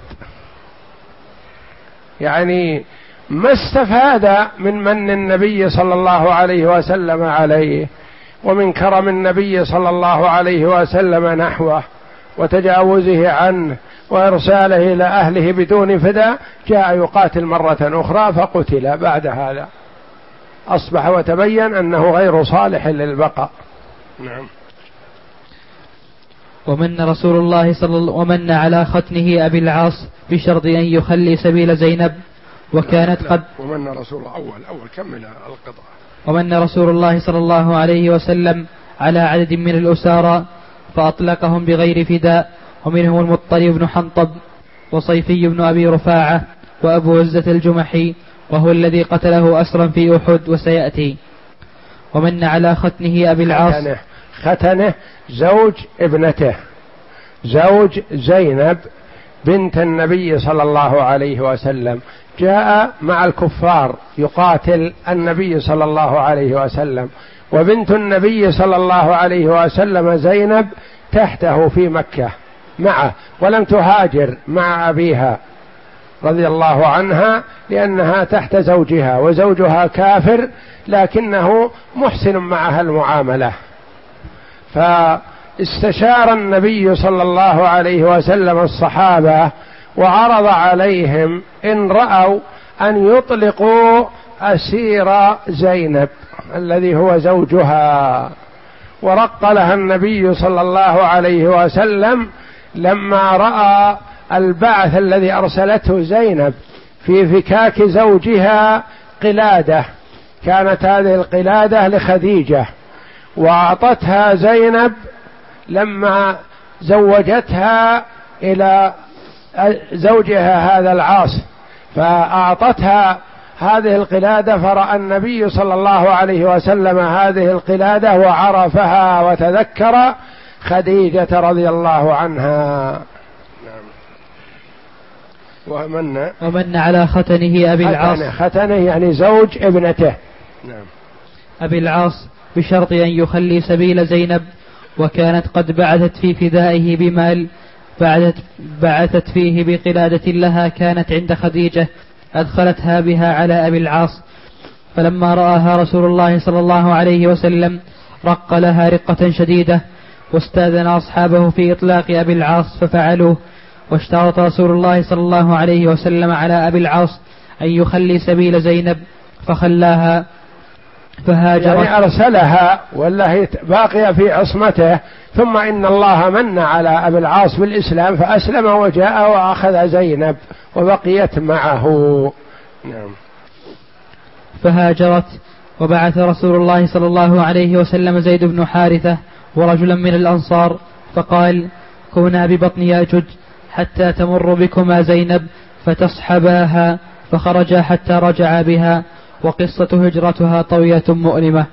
A: يعني ما استفاد من من النبي صلى الله عليه وسلم عليه ومن كرم النبي صلى الله عليه وسلم نحوه وتجاوزه عنه وإرساله إلى أهله بدون فداء، جاء يقاتل مرة أخرى فقتل. بعد هذا أصبح وتبين أنه غير صالح للبقاء. نعم.
B: ومن رسول الله صلى الله ومن على ختنه أبي العاص بشرط أن يخلي سبيل زينب، وكانت قد
A: ومن رسول أول أول كمل القطعة.
B: ومن رسول الله صلى الله عليه وسلم على عدد من الأسارى فأطلقهم بغير فداء، ومنهم المطلب بن حنطب وصيفي بن أبي رفاعة وأبو عزة الجمحي وهو الذي قتله أسرا في أحد وسيأتي. ومن على ختنه أبي العاص
A: ختنه, ختنه زوج ابنته، زوج زينب بنت النبي صلى الله عليه وسلم، جاء مع الكفار يقاتل النبي صلى الله عليه وسلم، وبنت النبي صلى الله عليه وسلم زينب تحته في مكة معه، ولم تهاجر مع أبيها رضي الله عنها لأنها تحت زوجها، وزوجها كافر لكنه محسن معها المعاملة. فاستشار النبي صلى الله عليه وسلم الصحابة وعرض عليهم إن رأوا أن يطلقوا أسير زينب الذي هو زوجها، ورق لها النبي صلى الله عليه وسلم لما رأى البعث الذي أرسلته زينب في فكاك زوجها قلادة، كانت هذه القلادة لخديجة وأعطتها زينب لما زوجتها إلى زوجها هذا العاص، فأعطتها هذه القلادة، فرأى النبي صلى الله عليه وسلم هذه القلادة وعرفها وتذكر خديجة رضي الله عنها. ومن
B: ومن على ختنه أبي العاص،
A: ختنه يعني زوج ابنته، نعم،
B: أبي العاص بشرط أن يخلي سبيل زينب، وكانت قد بعثت في فدائه بمال، بعثت, بعثت فيه بقلادة لها كانت عند خديجة أدخلتها بها على أبي العاص، فلما رآها رسول الله صلى الله عليه وسلم رق لها رقة شديدة، واستاذن أصحابه في إطلاق أبي العاص ففعلوه، واشترط رسول الله صلى الله عليه وسلم على أبي العاص أن يخلي سبيل زينب فخلاها فهاجرت،
A: يعني أرسلها ولا هي باقية في عصمته، ثم إن الله من على أبي العاص بالإسلام فأسلم وجاء وأخذ زينب وبقيت معه، نعم.
B: فهاجرت. وبعث رسول الله صلى الله عليه وسلم زيد بن حارثة ورجلا من الأنصار فقال: كونا ببطن يأجج حتى تمر بكما زينب فتصحباها، فخرجا حتى رجعا بها، وقصة هجرتها طويلة مؤلمة.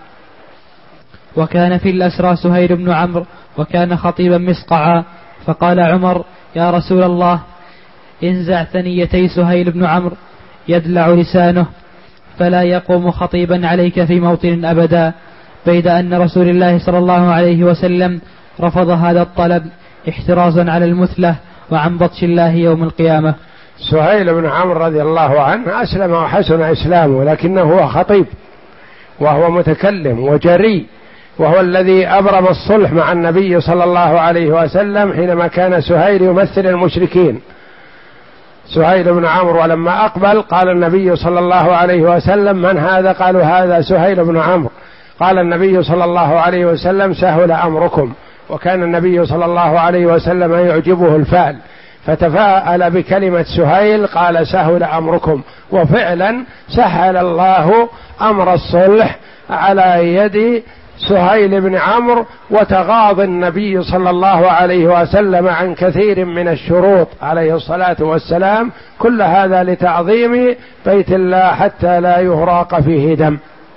B: وكان في الأسرى سهيل بن عمرو وكان خطيبا مسقعا، فقال عمر: يا رسول الله، انزع ثنيتي سهيل بن عمرو يدلع لسانه فلا يقوم خطيبا عليك في موطن أبدا، بيد أن رسول الله صلى الله عليه وسلم رفض هذا الطلب احترازا على المثلة وعن بطش الله يوم القيامة.
A: سهيل بن عمرو رضي الله عنه أسلم وحسن إسلامه، لكنه هو خطيب وهو متكلم وجريء، وهو الذي أبرم الصلح مع النبي صلى الله عليه وسلم حينما كان سهيل يمثل المشركين. سهيل بن عمرو ولما أقبل قال النبي صلى الله عليه وسلم: من هذا؟ قالوا: هذا سهيل بن عمرو. قال النبي صلى الله عليه وسلم: سهل أمركم. وكان النبي صلى الله عليه وسلم يعجبه الفعل، فتفاءل بكلمة سهيل قال: سهل أمركم. وفعلا سهل الله أمر الصلح على يد سهيل بن عمرو، وتغاضى النبي صلى الله عليه وسلم عن كثير من الشروط عليه الصلاة والسلام، كل هذا لتعظيم بيت الله حتى لا يهراق فيه دم.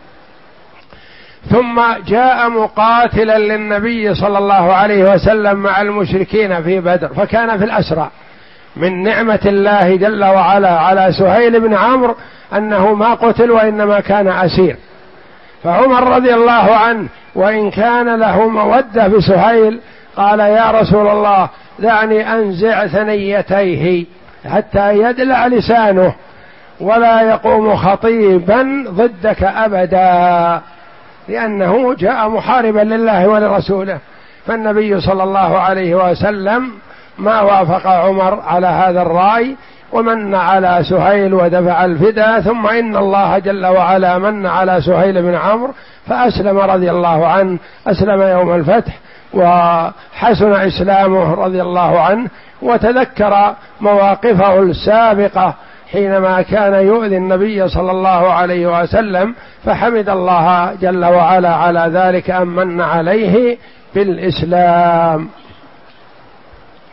A: ثم جاء مقاتلا للنبي صلى الله عليه وسلم مع المشركين في بدر، فكان في الأسرى. من نعمة الله جل وعلا على سهيل بن عمرو أنه ما قتل وإنما كان أسير. فعمر رضي الله عنه وإن كان له مودة بسهيل قال: يا رسول الله، دعني أنزع ثنيتيه حتى يدلع لسانه ولا يقوم خطيبا ضدك أبدا، لأنه جاء محاربا لله ولرسوله. فالنبي صلى الله عليه وسلم ما وافق عمر على هذا الرأي، ومن على سهيل ودفع الفداء. ثم إن الله جل وعلا من على سهيل بن عمرو فأسلم رضي الله عنه، أسلم يوم الفتح وحسن إسلامه رضي الله عنه، وتذكر مواقفه السابقة حينما كان يؤذي النبي صلى الله عليه وسلم، فحمد الله جل وعلا على ذلك أن من عليه بالإسلام.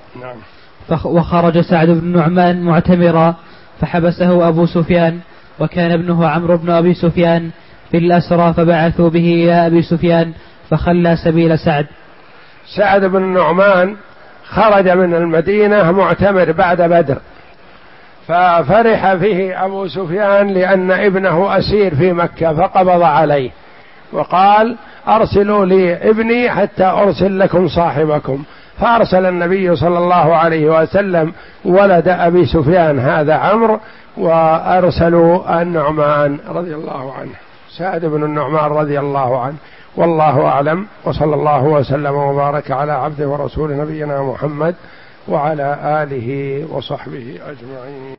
A: نعم.
B: وخرج سعد بن النعمان معتمرا فحبسه أبو سفيان، وكان ابنه عمرو بن أبي سفيان في الأسرى، فبعثوا به إلى أبي سفيان فخلى سبيل سعد.
A: سعد بن النعمان خرج من المدينة معتمر بعد بدر، ففرح فيه أبو سفيان لأن ابنه أسير في مكة فقبض عليه، وقال أرسلوا لي ابني حتى أرسل لكم صاحبكم، فأرسل النبي صلى الله عليه وسلم ولد أبي سفيان هذا عمرو، وأرسلوا النعمان رضي الله عنه، سعد بن النعمان رضي الله عنه. والله أعلم، وصلى الله وسلم وبارك على عبده ورسول نبينا محمد وعلى آله وصحبه أجمعين.